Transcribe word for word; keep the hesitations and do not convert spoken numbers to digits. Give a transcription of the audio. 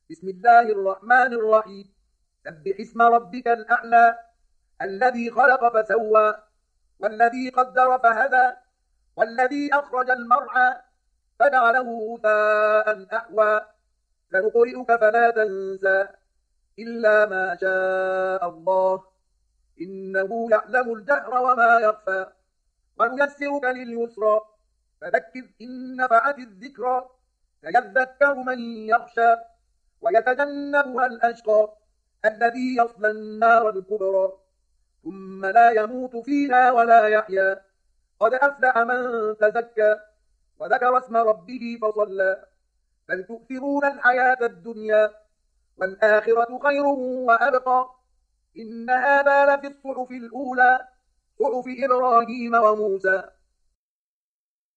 بسم الله الرحمن الرحيم. سبح اسم ربك الأعلى الذي خلق فسوى والذي قدر فهدى والذي أخرج المرعى فجعله غثاء أحوى سنقرئك فلا تنسى إلا ما شاء الله إنه يعلم الجهر وما يخفى ونيسرك لليسرى فذكر إن نفعت الذكرى سيذكر من يخشى ويتجنبها الأشقى الذي يصلى النار الكبرى ثم لا يموت فيها ولا يحيا قد أفلح من تزكى وذكر اسم ربه فصلى بل تؤثرون الحياة الدنيا والآخرة خير وأبقى إن هذا لفي الصحف الأولى صحف إبراهيم وموسى